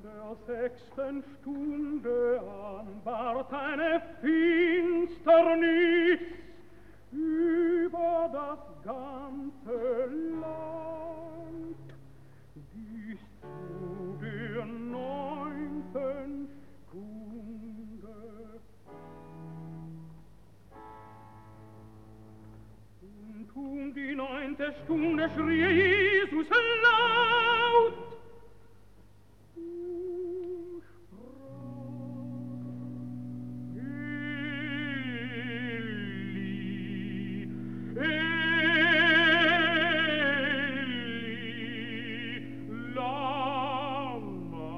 der 6. Stunde an ward eine Finsternis über das ganze Land, bis zu der 9. Stunde. Und die 9. Stunde schrie Jesus laut und sprach: Eli, Eli, lama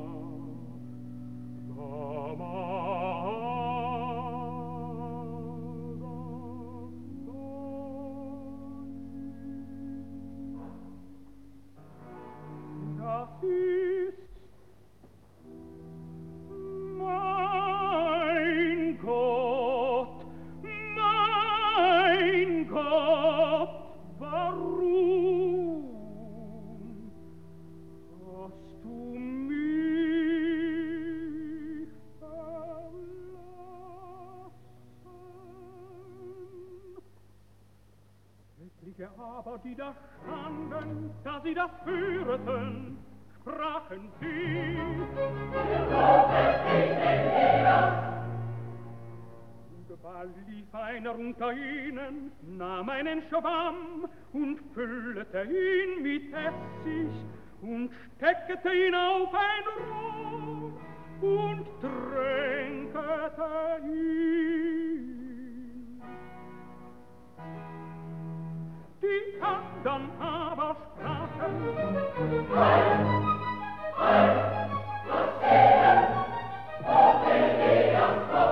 Das ist mein Gott, warum hast du mich verlassen? Etliche aber, die da standen, da sie das hörten, sprachen sie: Und bald lief einer unter ihnen, nahm einen Schwamm und füllte ihn mit Essig und steckte ihn auf ein Rohr und tränkete ihn. Die andern aber sprachen: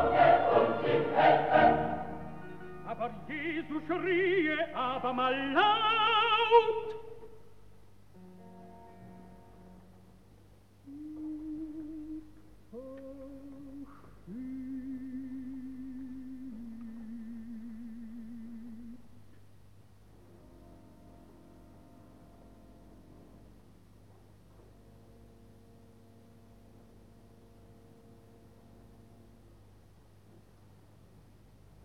Aber Jesus schrie abermal laut: